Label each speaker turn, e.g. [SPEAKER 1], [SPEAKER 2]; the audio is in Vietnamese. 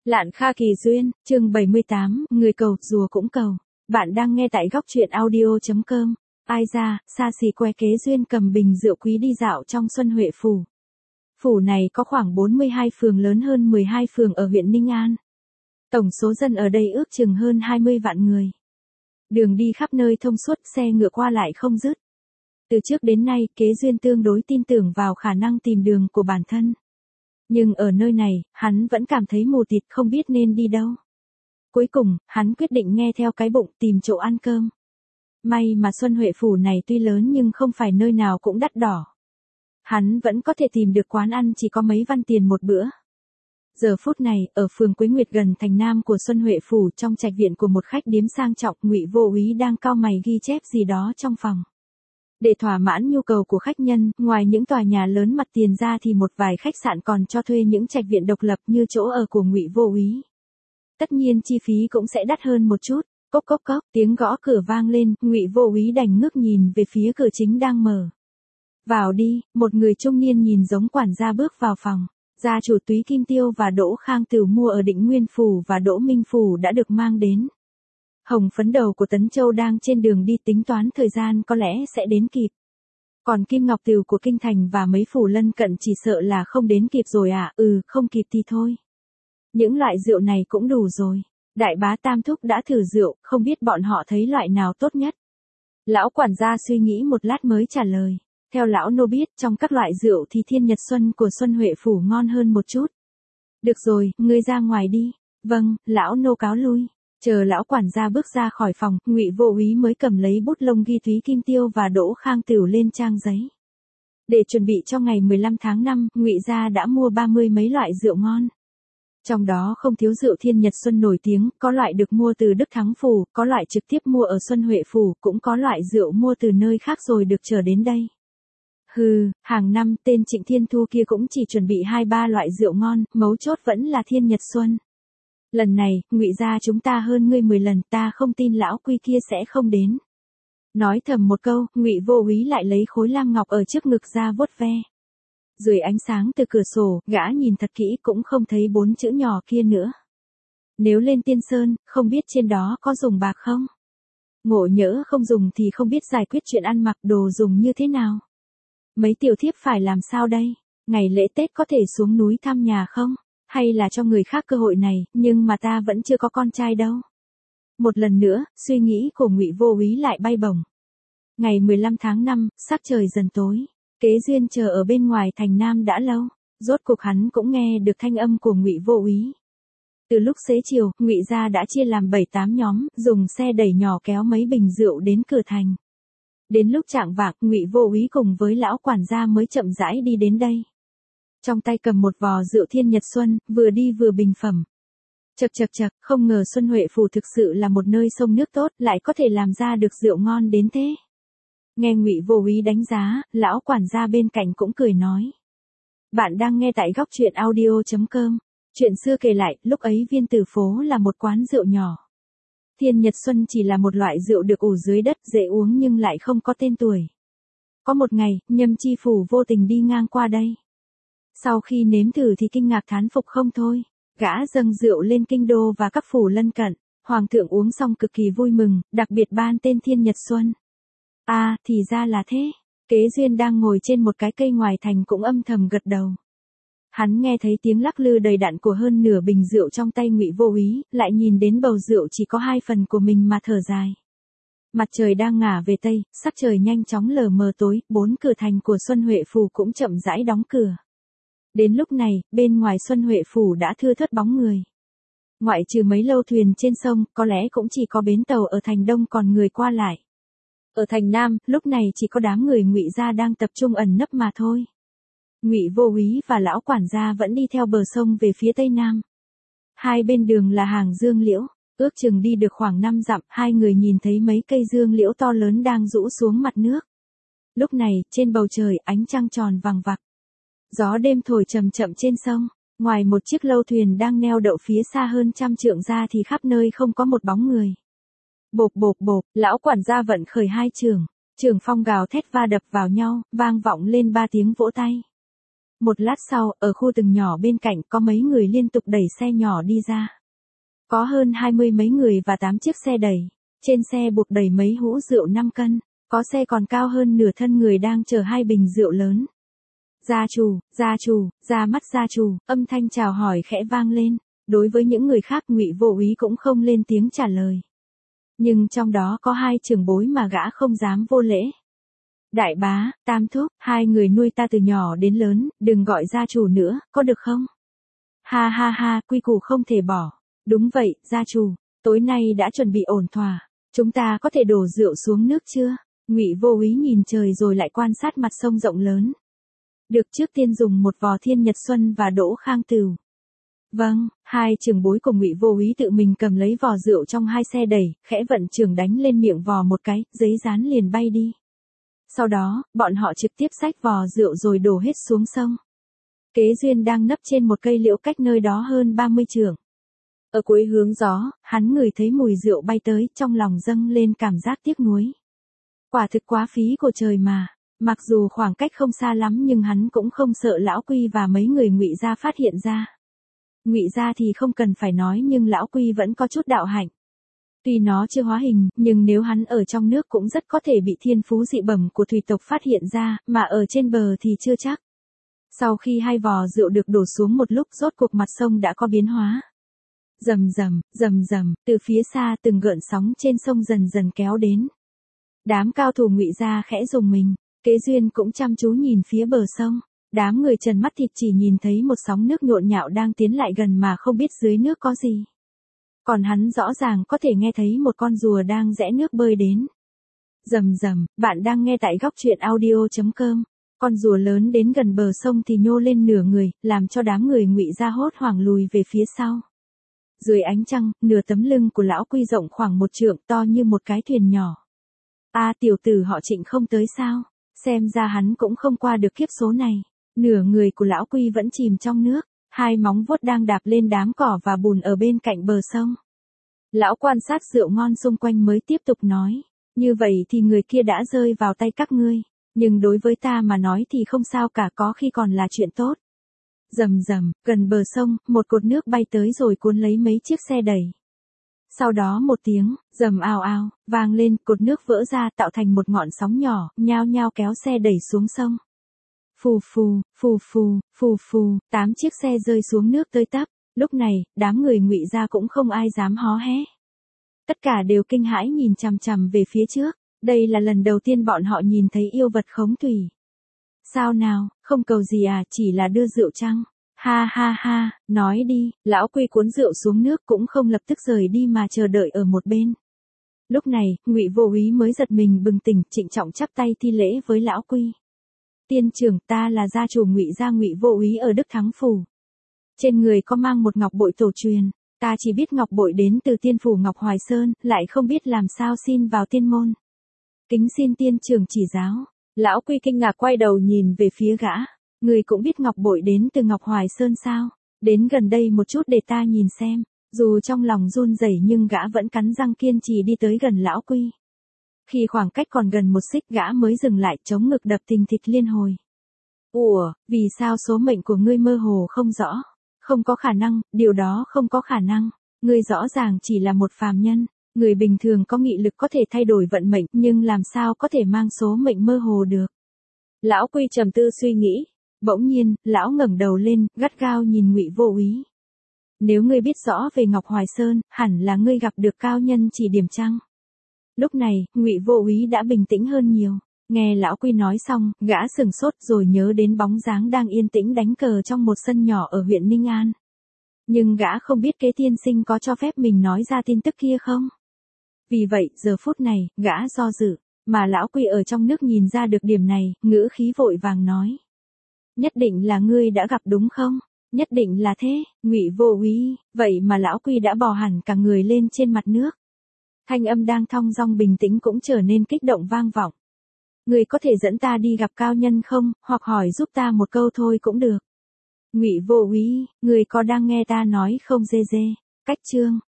[SPEAKER 1] Lạn Kha Kỳ Duyên, chương 78, người cầu, rùa cũng cầu. Bạn đang nghe tại góc truyện audio.com. Ai ra, xa xỉ que kế duyên cầm bình rượu quý đi dạo trong Xuân Huệ Phủ. Phủ này có khoảng 42 phường lớn hơn 12 phường ở huyện Ninh An. Tổng số dân ở đây ước chừng hơn 20 vạn người. Đường đi khắp nơi thông suốt, xe ngựa qua lại không dứt. Từ trước đến nay, Kế Duyên tương đối tin tưởng vào khả năng tìm đường của bản thân. Nhưng ở nơi này, hắn vẫn cảm thấy mù tịt không biết nên đi đâu. Cuối cùng, hắn quyết định nghe theo cái bụng tìm chỗ ăn cơm. May mà Xuân Huệ Phủ này tuy lớn nhưng không phải nơi nào cũng đắt đỏ. Hắn vẫn có thể tìm được quán ăn chỉ có mấy văn tiền một bữa. Giờ phút này, ở phường Quế Nguyệt gần thành Nam của Xuân Huệ Phủ trong trạch viện của một khách điếm sang trọng, Ngụy Vô Úy đang cau mày ghi chép gì đó trong phòng. Để thỏa mãn nhu cầu của khách nhân, ngoài những tòa nhà lớn mặt tiền ra thì một vài khách sạn còn cho thuê những trạch viện độc lập như chỗ ở của Ngụy Vô Úy. Tất nhiên chi phí cũng sẽ đắt hơn một chút. Cốc cốc cốc, tiếng gõ cửa vang lên, Ngụy Vô Úy đành ngước nhìn về phía cửa chính đang mở. Vào đi, một người trung niên nhìn giống quản gia bước vào phòng. Gia chủ Túy Kim Tiêu và Đỗ Khang Tửu mua ở Định Nguyên Phủ và Đỗ Minh Phủ đã được mang đến. Hồng Phấn Đầu của Tấn Châu đang trên đường đi, tính toán thời gian có lẽ sẽ đến kịp. Còn Kim Ngọc Tửu của Kinh Thành và mấy phủ lân cận chỉ sợ là không đến kịp rồi à, không kịp thì thôi. Những loại rượu này cũng đủ rồi. Đại bá Tam Thúc đã thử rượu, không biết bọn họ thấy loại nào tốt nhất. Lão quản gia suy nghĩ một lát mới trả lời. Theo lão nô biết, trong các loại rượu thì Thiên Nhật Xuân của Xuân Huệ Phủ ngon hơn một chút. Được rồi, ngươi ra ngoài đi. Vâng, lão nô cáo lui. Chờ lão quản gia bước ra khỏi phòng, Ngụy Vô Úy mới cầm lấy bút lông ghi Túy Kim Tiêu và Đỗ Khang Tửu lên trang giấy. Để chuẩn bị cho ngày 15 tháng 5, Ngụy gia đã mua 30 mấy loại rượu ngon. Trong đó không thiếu rượu Thiên Nhật Xuân nổi tiếng, có loại được mua từ Đức Thắng Phủ, có loại trực tiếp mua ở Xuân Huệ Phủ, cũng có loại rượu mua từ nơi khác rồi được chở đến đây. Hàng năm tên Trịnh Thiên Thu kia cũng chỉ chuẩn bị 2-3 loại rượu ngon, mấu chốt vẫn là Thiên Nhật Xuân. Lần này, Ngụy gia chúng ta hơn ngươi 10 lần, ta không tin lão quy kia sẽ không đến. Nói thầm một câu, Ngụy Vô Úy lại lấy khối lam ngọc ở trước ngực ra vuốt ve. Dưới ánh sáng từ cửa sổ, gã nhìn thật kỹ cũng không thấy 4 chữ nhỏ kia nữa. Nếu lên Tiên Sơn, không biết trên đó có dùng bạc không? Ngộ nhỡ không dùng thì không biết giải quyết chuyện ăn mặc đồ dùng như thế nào. Mấy tiểu thiếp phải làm sao đây? Ngày lễ Tết có thể xuống núi thăm nhà không? Hay là cho người khác cơ hội này, nhưng mà ta vẫn chưa có con trai đâu. Một lần nữa, suy nghĩ của Ngụy Vô Úy lại bay bổng. Ngày 15 tháng 5, sắc trời dần tối. Kế Duyên chờ ở bên ngoài thành Nam đã lâu, rốt cuộc hắn cũng nghe được thanh âm của Ngụy Vô Úy. Từ lúc xế chiều, Ngụy gia đã chia làm 7-8 nhóm, dùng xe đẩy nhỏ kéo mấy bình rượu đến cửa thành. Đến lúc chạng vạng, Ngụy Vô Úy cùng với lão quản gia mới chậm rãi đi đến đây. Trong tay cầm một vò rượu Thiên Nhật Xuân, vừa đi vừa bình phẩm. Chậc, không ngờ Xuân Huệ Phủ thực sự là một nơi sông nước tốt, lại có thể làm ra được rượu ngon đến thế. Nghe Ngụy Vô Úy đánh giá, lão quản gia bên cạnh cũng cười nói. Bạn đang nghe tại góc truyện audio.com. Chuyện xưa kể lại, lúc ấy Viên Tử Phố là một quán rượu nhỏ. Thiên Nhật Xuân chỉ là một loại rượu được ủ dưới đất, dễ uống nhưng lại không có tên tuổi. Có một ngày, Nhâm Chi Phủ vô tình đi ngang qua đây. Sau khi nếm thử thì kinh ngạc thán phục không thôi. Gã dâng rượu lên kinh đô và các phủ lân cận. Hoàng thượng uống xong cực kỳ vui mừng, đặc biệt ban tên Thiên Nhật Xuân. Thì ra là thế. Kế Duyên đang ngồi trên một cái cây ngoài thành cũng âm thầm gật đầu. Hắn nghe thấy tiếng lắc lư đầy đặn của hơn nửa bình rượu trong tay Ngụy Vô Úy, lại nhìn đến bầu rượu chỉ có 2 phần của mình mà thở dài. Mặt trời đang ngả về tây, sắc trời nhanh chóng lờ mờ tối, 4 cửa thành của Xuân Huệ Phủ cũng chậm rãi đóng cửa. Đến lúc này, bên ngoài Xuân Huệ Phủ đã thưa thớt bóng người. Ngoại trừ mấy lâu thuyền trên sông, có lẽ cũng chỉ có bến tàu ở thành Đông còn người qua lại. Ở thành Nam, lúc này chỉ có đám người Ngụy gia đang tập trung ẩn nấp mà thôi. Ngụy Vô Úy và lão quản gia vẫn đi theo bờ sông về phía tây nam. Hai bên đường là hàng dương liễu, ước chừng đi được khoảng 5 dặm, hai người nhìn thấy mấy cây dương liễu to lớn đang rũ xuống mặt nước. Lúc này, trên bầu trời, ánh trăng tròn vằng vặc. Gió đêm thổi chậm chậm trên sông, ngoài một chiếc lâu thuyền đang neo đậu phía xa hơn 100 trượng ra thì khắp nơi không có một bóng người. Bộp, lão quản gia vận khởi 2 trường phong gào thét va đập vào nhau, vang vọng lên 3 tiếng vỗ tay. Một lát sau, ở khu rừng nhỏ bên cạnh có mấy người liên tục đẩy xe nhỏ đi ra. Có hơn 20 mấy người và 8 chiếc xe đẩy. Trên xe buộc đầy mấy hũ rượu 5 cân. Có xe còn cao hơn nửa thân người đang chở 2 bình rượu lớn. Ra mắt gia chủ, âm thanh chào hỏi khẽ vang lên. Đối với những người khác Ngụy Vô Úy cũng không lên tiếng trả lời. Nhưng trong đó có 2 trưởng bối mà gã không dám vô lễ. Đại bá, Tam thúc, 2 người nuôi ta từ nhỏ đến lớn, đừng gọi gia chủ nữa, có được không? Ha ha ha, quy củ không thể bỏ. Đúng vậy, gia chủ, tối nay đã chuẩn bị ổn thỏa. Chúng ta có thể đổ rượu xuống nước chưa? Ngụy Vô Úy nhìn trời rồi lại quan sát mặt sông rộng lớn. Được, trước tiên dùng một vò Thiên Nhật Xuân và Đỗ Khang Tửu. Vâng, 2 trưởng bối của Ngụy Vô Úy tự mình cầm lấy vò rượu trong 2 xe đẩy, khẽ vận chưởng đánh lên miệng vò một cái, giấy dán liền bay đi. Sau đó, bọn họ trực tiếp xách vò rượu rồi đổ hết xuống sông. Kế Duyên đang nấp trên một cây liễu cách nơi đó hơn 30 trượng. Ở cuối hướng gió, hắn ngửi thấy mùi rượu bay tới, trong lòng dâng lên cảm giác tiếc nuối. Quả thực quá phí của trời mà. Mặc dù khoảng cách không xa lắm nhưng hắn cũng không sợ lão Quy và mấy người Ngụy gia phát hiện ra. Ngụy gia thì không cần phải nói nhưng lão Quy vẫn có chút đạo hạnh. Tuy nó chưa hóa hình, nhưng nếu hắn ở trong nước cũng rất có thể bị thiên phú dị bẩm của thủy tộc phát hiện ra, mà ở trên bờ thì chưa chắc. Sau khi 2 vò rượu được đổ xuống một lúc, rốt cuộc mặt sông đã có biến hóa. Rầm rầm, từ phía xa từng gợn sóng trên sông dần dần kéo đến. Đám cao thủ Ngụy gia khẽ rùng mình, Kế Duyên cũng chăm chú nhìn phía bờ sông. Đám người trần mắt thịt chỉ nhìn thấy một sóng nước nhộn nhạo đang tiến lại gần mà không biết dưới nước có gì. Còn hắn rõ ràng có thể nghe thấy một con rùa đang rẽ nước bơi đến. Rầm, bạn đang nghe tại góc truyện audio.com. Con rùa lớn đến gần bờ sông thì nhô lên nửa người, làm cho đám người Ngụy gia hốt hoảng lùi về phía sau. Dưới ánh trăng, nửa tấm lưng của lão Quy rộng khoảng 1 trượng, to như một cái thuyền nhỏ. Tiểu tử họ Trịnh không tới sao? Xem ra hắn cũng không qua được kiếp số này. Nửa người của lão Quy vẫn chìm trong nước, 2 móng vuốt đang đạp lên đám cỏ và bùn ở bên cạnh bờ sông. Lão quan sát rượu ngon xung quanh mới tiếp tục nói, như vậy thì người kia đã rơi vào tay các ngươi, nhưng đối với ta mà nói thì không sao cả, có khi còn là chuyện tốt. Rầm, gần bờ sông, một cột nước bay tới rồi cuốn lấy mấy chiếc xe đẩy. Sau đó một tiếng, rầm ào ào, vang lên, cột nước vỡ ra tạo thành một ngọn sóng nhỏ, nhao nhao kéo xe đẩy xuống sông. Phù, 8 chiếc xe rơi xuống nước tơi tắp. Lúc này, đám người Ngụy gia cũng không ai dám hó hé. Tất cả đều kinh hãi nhìn chằm chằm về phía trước. Đây là lần đầu tiên bọn họ nhìn thấy yêu vật khống thủy. Sao nào, không cầu gì à, chỉ là đưa rượu chăng? Ha ha ha, nói đi. Lão Quy cuốn rượu xuống nước cũng không lập tức rời đi mà chờ đợi ở một bên. Lúc này, Ngụy Vô Úy mới giật mình bừng tỉnh, trịnh trọng chắp tay thi lễ với lão Quy. Tiên trưởng, ta là gia chủ Ngụy gia Ngụy Vô Úy ở Đức Thắng phủ. Trên người có mang một ngọc bội tổ truyền, ta chỉ biết ngọc bội đến từ tiên phủ Ngọc Hoài Sơn, lại không biết làm sao xin vào tiên môn. Kính xin tiên trưởng chỉ giáo. Lão Quy kinh ngạc quay đầu nhìn về phía gã. Người cũng biết ngọc bội đến từ Ngọc Hoài Sơn sao? Đến gần đây một chút để ta nhìn xem. Dù trong lòng run rẩy nhưng gã vẫn cắn răng kiên trì đi tới gần lão Quy. Khi khoảng cách còn gần 1 xích gã mới dừng lại, chống ngực đập thình thịch liên hồi. Ủa, vì sao số mệnh của ngươi mơ hồ không rõ? Không có khả năng, điều đó không có khả năng. Ngươi rõ ràng chỉ là một phàm nhân. Người bình thường có nghị lực có thể thay đổi vận mệnh, nhưng làm sao có thể mang số mệnh mơ hồ được? Lão Quy trầm tư suy nghĩ. Bỗng nhiên, lão ngẩng đầu lên, gắt gao nhìn Ngụy Vô Úy. Nếu ngươi biết rõ về Ngọc Hoài Sơn, hẳn là ngươi gặp được cao nhân chỉ điểm chăng? Lúc này, Ngụy Vô Úy đã bình tĩnh hơn nhiều. Nghe lão Quy nói xong, gã sừng sốt rồi nhớ đến bóng dáng đang yên tĩnh đánh cờ trong một sân nhỏ ở huyện Ninh An. Nhưng gã không biết Kế tiên sinh có cho phép mình nói ra tin tức kia không? Vì vậy, giờ phút này, gã do dự, mà lão Quy ở trong nước nhìn ra được điểm này, ngữ khí vội vàng nói. Nhất định là ngươi đã gặp đúng không? Nhất định là thế, Ngụy Vô Úy, vậy mà lão Quy đã bò hẳn cả người lên trên mặt nước. Thanh âm đang thong dong bình tĩnh cũng trở nên kích động vang vọng. Ngươi có thể dẫn ta đi gặp cao nhân không, hoặc hỏi giúp ta một câu thôi cũng được. Ngụy Vô Úy, ngươi có đang nghe ta nói không dê dê? Cách chương.